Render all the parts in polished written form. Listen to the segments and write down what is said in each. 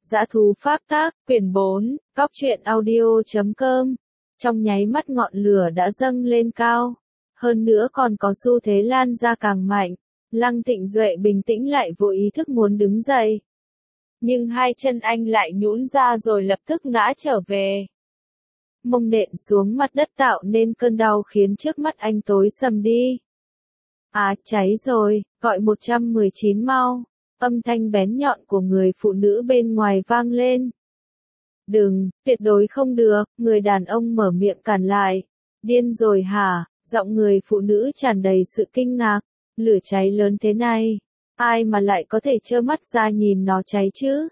Dã thú pháp tác, quyển 4, Cóc truyện audio.com. Trong nháy mắt ngọn lửa đã dâng lên cao. Hơn nữa còn có xu thế lan ra càng mạnh. Lăng Tịnh Duệ bình tĩnh lại vô ý thức muốn đứng dậy. Nhưng hai chân anh lại nhũn ra rồi lập tức ngã trở về. Mông nện xuống mặt đất tạo nên cơn đau khiến trước mắt anh tối sầm đi. À, cháy rồi, gọi 119 mau. Âm thanh bén nhọn của người phụ nữ bên ngoài vang lên. Đừng, tuyệt đối không được, người đàn ông mở miệng cản lại. Điên rồi hả? Giọng người phụ nữ tràn đầy sự kinh ngạc. Lửa cháy lớn thế này, ai mà lại có thể trơ mắt ra nhìn nó cháy chứ?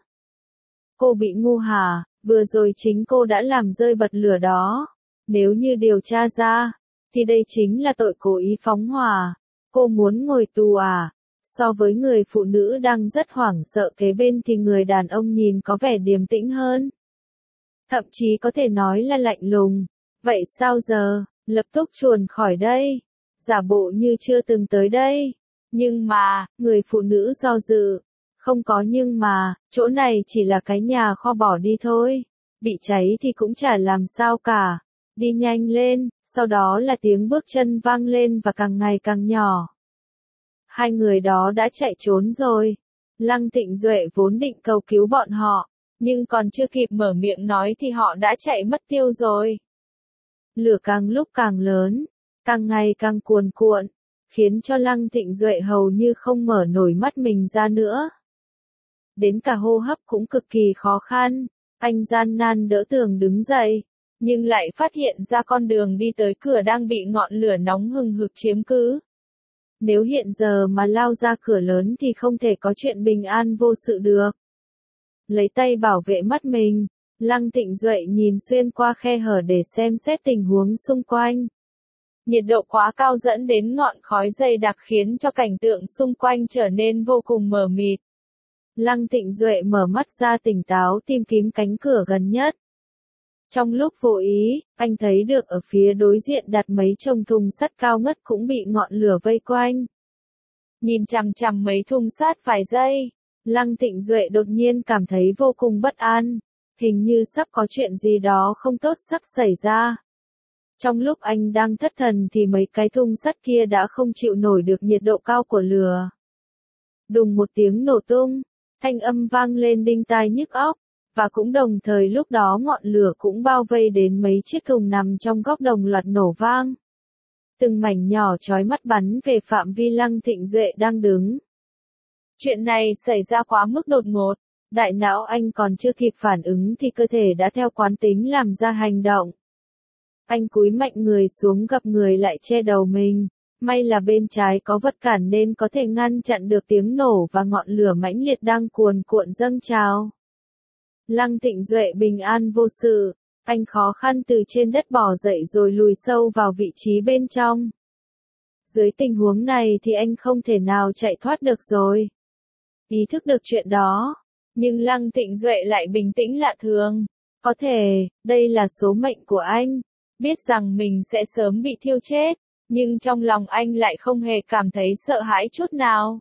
Cô bị ngu hả? Vừa rồi chính cô đã làm rơi bật lửa đó. Nếu như điều tra ra, thì đây chính là tội cố ý phóng hỏa. Cô muốn ngồi tù à? So với người phụ nữ đang rất hoảng sợ kế bên thì người đàn ông nhìn có vẻ điềm tĩnh hơn. Thậm chí có thể nói là lạnh lùng. Vậy sao giờ? Lập tức chuồn khỏi đây. Giả bộ như chưa từng tới đây. Nhưng mà, người phụ nữ do dự. Không có nhưng mà, chỗ này chỉ là cái nhà kho bỏ đi thôi. Bị cháy thì cũng chả làm sao cả. Đi nhanh lên, sau đó là tiếng bước chân vang lên và càng ngày càng nhỏ. Hai người đó đã chạy trốn rồi. Lăng Tịnh Duệ vốn định cầu cứu bọn họ, nhưng còn chưa kịp mở miệng nói thì họ đã chạy mất tiêu rồi. Lửa càng lúc càng lớn, càng ngày càng cuồn cuộn, khiến cho Lăng Tịnh Duệ hầu như không mở nổi mắt mình ra nữa. Đến cả hô hấp cũng cực kỳ khó khăn, anh gian nan đỡ tường đứng dậy, nhưng lại phát hiện ra con đường đi tới cửa đang bị ngọn lửa nóng hừng hực chiếm cứ. Nếu hiện giờ mà lao ra cửa lớn thì không thể có chuyện bình an vô sự được. Lấy tay bảo vệ mắt mình, Lăng Tịnh Duệ nhìn xuyên qua khe hở để xem xét tình huống xung quanh. Nhiệt độ quá cao dẫn đến ngọn khói dày đặc khiến cho cảnh tượng xung quanh trở nên vô cùng mờ mịt. Lăng Tịnh Duệ mở mắt ra tỉnh táo tìm kiếm cánh cửa gần nhất. Trong lúc vô ý, anh thấy được ở phía đối diện đặt mấy chồng thùng sắt cao ngất cũng bị ngọn lửa vây quanh. Nhìn chằm chằm mấy thùng sắt vài giây, Lăng Tịnh Duệ đột nhiên cảm thấy vô cùng bất an, hình như sắp có chuyện gì đó không tốt sắp xảy ra. Trong lúc anh đang thất thần thì mấy cái thùng sắt kia đã không chịu nổi được nhiệt độ cao của lửa. Đùng một tiếng nổ tung, thanh âm vang lên đinh tai nhức óc. Và cũng đồng thời lúc đó ngọn lửa cũng bao vây đến mấy chiếc thùng nằm trong góc đồng loạt nổ vang. Từng mảnh nhỏ chói mắt bắn về phạm vi Lăng Tịnh Duệ đang đứng. Chuyện này xảy ra quá mức đột ngột, đại não anh còn chưa kịp phản ứng thì cơ thể đã theo quán tính làm ra hành động. Anh cúi mạnh người xuống gập người lại che đầu mình, may là bên trái có vật cản nên có thể ngăn chặn được tiếng nổ và ngọn lửa mãnh liệt đang cuồn cuộn dâng trào. Lăng Tịnh Duệ bình an vô sự, anh khó khăn từ trên đất bò dậy rồi lùi sâu vào vị trí bên trong. Dưới tình huống này thì anh không thể nào chạy thoát được rồi. Ý thức được chuyện đó, nhưng Lăng Tịnh Duệ lại bình tĩnh lạ thường. Có thể, đây là số mệnh của anh, biết rằng mình sẽ sớm bị thiêu chết, nhưng trong lòng anh lại không hề cảm thấy sợ hãi chút nào.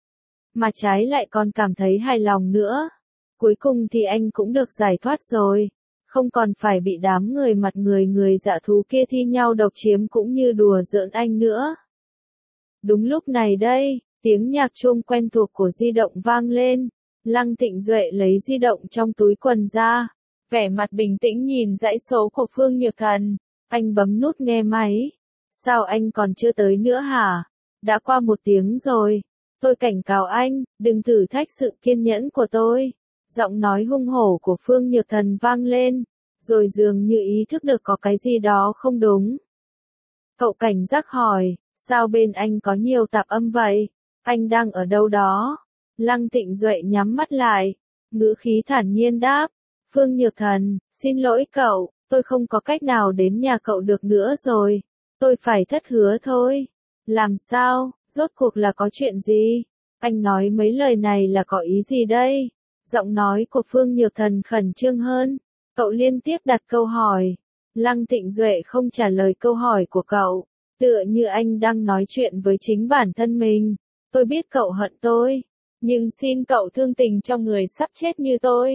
Mà trái lại còn cảm thấy hài lòng nữa. Cuối cùng thì anh cũng được giải thoát rồi, không còn phải bị đám người mặt người dạ thú kia thi nhau độc chiếm cũng như đùa giỡn anh nữa. Đúng lúc này đây, tiếng nhạc chuông quen thuộc của di động vang lên, Lăng Tịnh Duệ lấy di động trong túi quần ra, vẻ mặt bình tĩnh nhìn dãy số của Phương Nhược Thần, anh bấm nút nghe máy. Sao anh còn chưa tới nữa hả? Đã qua 1 tiếng rồi, tôi cảnh cáo anh, đừng thử thách sự kiên nhẫn của tôi. Giọng nói hung hổ của Phương Nhược Thần vang lên, rồi dường như ý thức được có cái gì đó không đúng. Cậu cảnh giác hỏi, sao bên anh có nhiều tạp âm vậy? Anh đang ở đâu đó? Lăng Tịnh Duệ nhắm mắt lại, ngữ khí thản nhiên đáp. Phương Nhược Thần, xin lỗi cậu, tôi không có cách nào đến nhà cậu được nữa rồi. Tôi phải thất hứa thôi. Làm sao? Rốt cuộc là có chuyện gì? Anh nói mấy lời này là có ý gì đây? Giọng nói của Phương Nhược Thần khẩn trương hơn. Cậu liên tiếp đặt câu hỏi. Lăng Tịnh Duệ không trả lời câu hỏi của cậu. Tựa như anh đang nói chuyện với chính bản thân mình. Tôi biết cậu hận tôi. Nhưng xin cậu thương tình cho người sắp chết như tôi.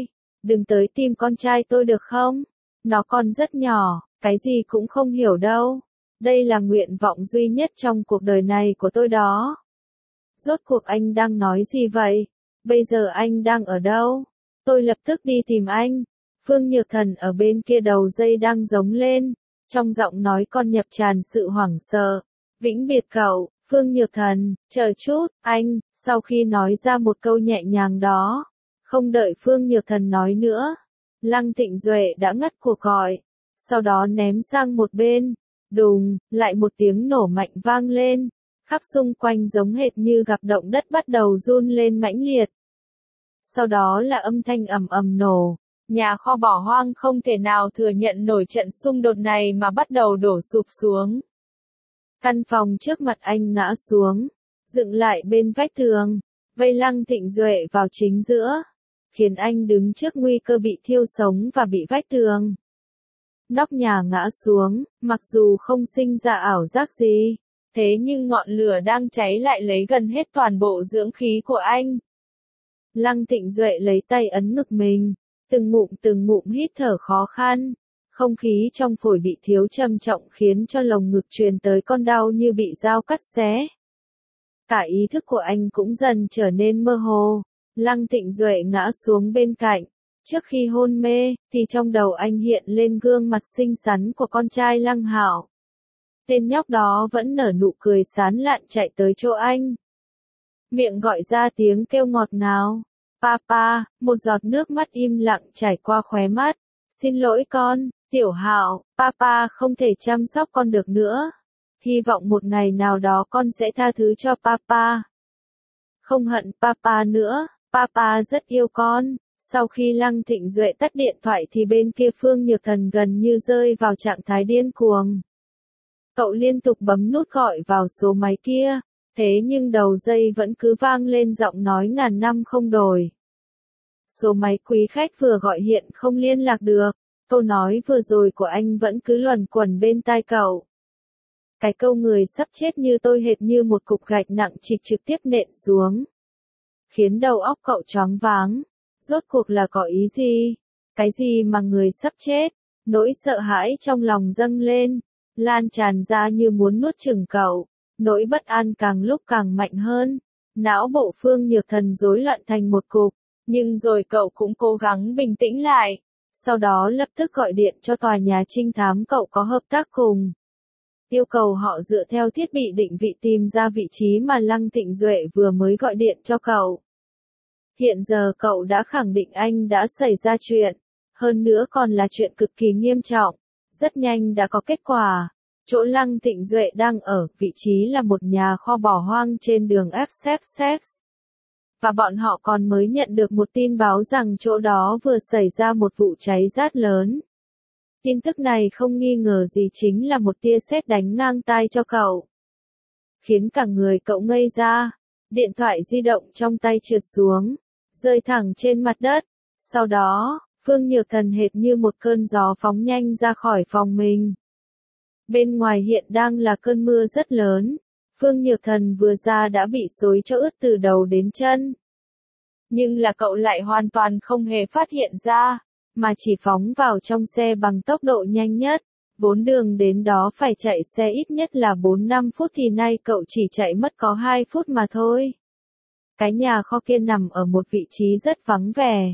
Đừng tới tìm con trai tôi được không? Nó còn rất nhỏ, cái gì cũng không hiểu đâu. Đây là nguyện vọng duy nhất trong cuộc đời này của tôi đó. Rốt cuộc anh đang nói gì vậy? Bây giờ anh đang ở đâu? Tôi lập tức đi tìm anh. Phương Nhược Thần ở bên kia đầu dây đang giống lên. Trong giọng nói con nhập tràn sự hoảng sợ. Vĩnh biệt cậu, Phương Nhược Thần, chờ chút, anh, sau khi nói ra một câu nhẹ nhàng đó. Không đợi Phương Nhược Thần nói nữa. Lăng Thịnh Duệ đã ngắt cuộc gọi. Sau đó ném sang một bên. Đùng, lại một tiếng nổ mạnh vang lên. Khắp xung quanh giống hệt như gặp động đất bắt đầu run lên mãnh liệt. Sau đó là âm thanh ầm ầm nổ. Nhà kho bỏ hoang không thể nào thừa nhận nổi trận xung đột này mà bắt đầu đổ sụp xuống. Căn phòng trước mặt anh ngã xuống, dựng lại bên vách tường, vây Lăng Thịnh Duệ vào chính giữa, khiến anh đứng trước nguy cơ bị thiêu sống và bị vách tường. Nóc nhà ngã xuống, mặc dù không sinh ra ảo giác gì, thế nhưng ngọn lửa đang cháy lại lấy gần hết toàn bộ dưỡng khí của anh. Lăng Thịnh Duệ lấy tay ấn ngực mình, từng ngụm hít thở khó khăn. Không khí trong phổi bị thiếu trầm trọng khiến cho lồng ngực truyền tới con đau như bị dao cắt xé. Cả ý thức của anh cũng dần trở nên mơ hồ. Lăng Thịnh Duệ ngã xuống bên cạnh. Trước khi hôn mê, thì trong đầu anh hiện lên gương mặt xinh xắn của con trai Lăng Hạo. Tên nhóc đó vẫn nở nụ cười sán lạn chạy tới chỗ anh. Miệng gọi ra tiếng kêu ngọt ngào. Papa, một giọt nước mắt im lặng chảy qua khóe mắt. Xin lỗi con, Tiểu Hạo, Papa không thể chăm sóc con được nữa. Hy vọng một ngày nào đó con sẽ tha thứ cho Papa. Không hận Papa nữa, Papa rất yêu con. Sau khi Lăng Thịnh Duệ tắt điện thoại thì bên kia Phương Nhược Thần gần như rơi vào trạng thái điên cuồng. Cậu liên tục bấm nút gọi vào số máy kia, thế nhưng đầu dây vẫn cứ vang lên giọng nói ngàn năm không đổi. Số máy quý khách vừa gọi hiện không liên lạc được, câu nói vừa rồi của anh vẫn cứ luẩn quẩn bên tai cậu. Cái câu người sắp chết như tôi hệt như một cục gạch nặng trịch trực tiếp nện xuống. Khiến đầu óc cậu choáng váng. Rốt cuộc là có ý gì? Cái gì mà người sắp chết? Nỗi sợ hãi trong lòng dâng lên, lan tràn ra như muốn nuốt chửng cậu. Nỗi bất an càng lúc càng mạnh hơn. Não bộ Phương Nhược Thần rối loạn thành một cục. Nhưng rồi cậu cũng cố gắng bình tĩnh lại. Sau đó lập tức gọi điện cho tòa nhà trinh thám cậu có hợp tác cùng. Yêu cầu họ dựa theo thiết bị định vị tìm ra vị trí mà Lăng Thịnh Duệ vừa mới gọi điện cho cậu. Hiện giờ cậu đã khẳng định anh đã xảy ra chuyện. Hơn nữa còn là chuyện cực kỳ nghiêm trọng. Rất nhanh đã có kết quả. Chỗ Lăng Thịnh Duệ đang ở, vị trí là một nhà kho bỏ hoang trên đường Essex. Và bọn họ còn mới nhận được một tin báo rằng chỗ đó vừa xảy ra một vụ cháy rất lớn. Tin tức này không nghi ngờ gì chính là một tia sét đánh ngang tai cho cậu. Khiến cả người cậu ngây ra. Điện thoại di động trong tay trượt xuống, rơi thẳng trên mặt đất. Sau đó, Phương Nhược Thần hệt như một cơn gió phóng nhanh ra khỏi phòng mình. Bên ngoài hiện đang là cơn mưa rất lớn. Phương Nhược Thần vừa ra đã bị xối cho ướt từ đầu đến chân. Nhưng là cậu lại hoàn toàn không hề phát hiện ra, mà chỉ phóng vào trong xe bằng tốc độ nhanh nhất. Vốn đường đến đó phải chạy xe ít nhất là 4-5 phút thì nay cậu chỉ chạy mất có 2 phút mà thôi. Cái nhà kho kia nằm ở một vị trí rất vắng vẻ.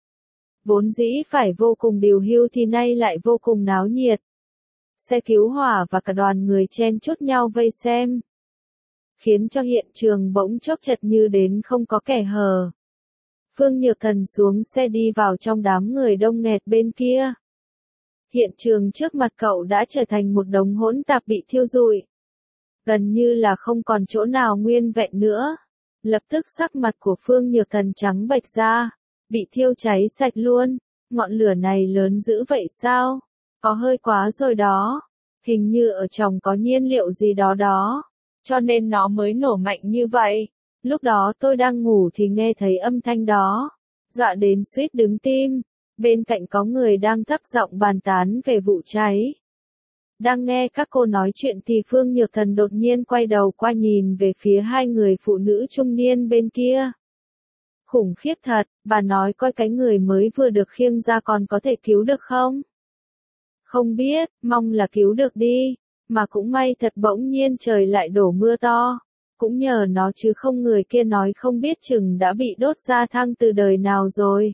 Vốn dĩ phải vô cùng điều hưu thì nay lại vô cùng náo nhiệt. Xe cứu hỏa và cả đoàn người chen chúc nhau vây xem. Khiến cho hiện trường bỗng chốc chật như đến không có kẻ hở. Phương Nhược Thần xuống xe đi vào trong đám người đông nghẹt bên kia. Hiện trường trước mặt cậu đã trở thành một đống hỗn tạp bị thiêu rụi. Gần như là không còn chỗ nào nguyên vẹn nữa. Lập tức sắc mặt của Phương Nhược Thần trắng bệch ra. Bị thiêu cháy sạch luôn. Ngọn lửa này lớn dữ vậy sao? Có hơi quá rồi đó. Hình như ở trong có nhiên liệu gì đó đó. Cho nên nó mới nổ mạnh như vậy. Lúc đó tôi đang ngủ thì nghe thấy âm thanh đó. Dọa đến suýt đứng tim. Bên cạnh có người đang thấp giọng bàn tán về vụ cháy. Đang nghe các cô nói chuyện thì Phương Nhược Thần đột nhiên quay đầu qua nhìn về phía hai người phụ nữ trung niên bên kia. khủng khiếp thật, bà nói coi cái người mới vừa được khiêng ra còn có thể cứu được không? Không biết, mong là cứu được đi, mà cũng may thật bỗng nhiên trời lại đổ mưa to. Cũng nhờ nó chứ không người kia nói không biết chừng đã bị đốt ra thang từ đời nào rồi.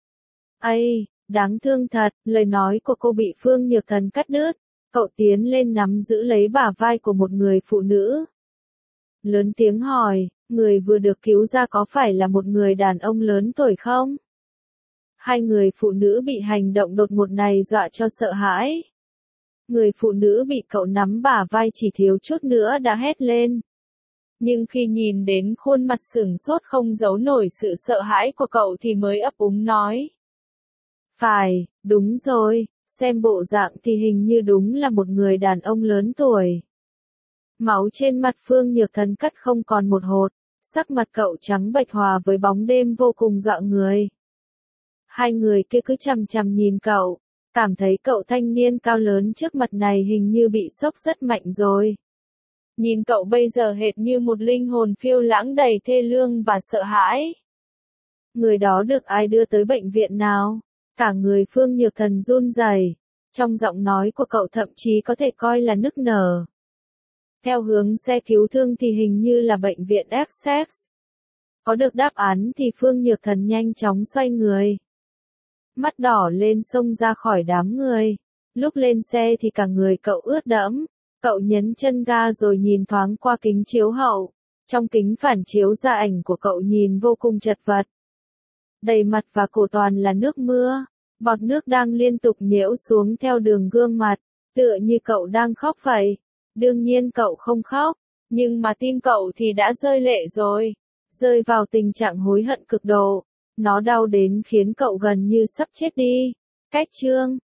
Ây, đáng thương thật, lời nói của cô bị Phương Nhược Thần cắt đứt. Cậu tiến lên nắm giữ lấy bả vai của một người phụ nữ. Lớn tiếng hỏi, người vừa được cứu ra có phải là một người đàn ông lớn tuổi không? Hai người phụ nữ bị hành động đột ngột này dọa cho sợ hãi. Người phụ nữ bị cậu nắm bả vai chỉ thiếu chút nữa đã hét lên. Nhưng khi nhìn đến khuôn mặt sửng sốt không giấu nổi sự sợ hãi của cậu thì mới ấp úng nói. Phải, đúng rồi, xem bộ dạng thì hình như đúng là một người đàn ông lớn tuổi. Máu trên mặt Phương Nhược Thần cắt không còn một hột, sắc mặt cậu trắng bệch hòa với bóng đêm vô cùng dọa người. Hai người kia cứ chằm chằm nhìn cậu, cảm thấy cậu thanh niên cao lớn trước mặt này hình như bị sốc rất mạnh rồi. Nhìn cậu bây giờ hệt như một linh hồn phiêu lãng đầy thê lương và sợ hãi. Người đó được ai đưa tới bệnh viện nào? Cả người Phương Nhược Thần run rẩy, trong giọng nói của cậu thậm chí có thể coi là nức nở. Theo hướng xe cứu thương thì hình như là bệnh viện Essex. Có được đáp án thì Phương Nhược Thần nhanh chóng xoay người. Mắt đỏ lên xông ra khỏi đám người. Lúc lên xe thì cả người cậu ướt đẫm. Cậu nhấn chân ga rồi nhìn thoáng qua kính chiếu hậu. Trong kính phản chiếu ra ảnh của cậu nhìn vô cùng chật vật. Đầy mặt và cổ toàn là nước mưa. Bọt nước đang liên tục nhễu xuống theo đường gương mặt. Tựa như cậu đang khóc vậy. Đương nhiên cậu không khóc. Nhưng mà tim cậu thì đã rơi lệ rồi. Rơi vào tình trạng hối hận cực độ. Nó đau đến khiến cậu gần như sắp chết đi. Cách chương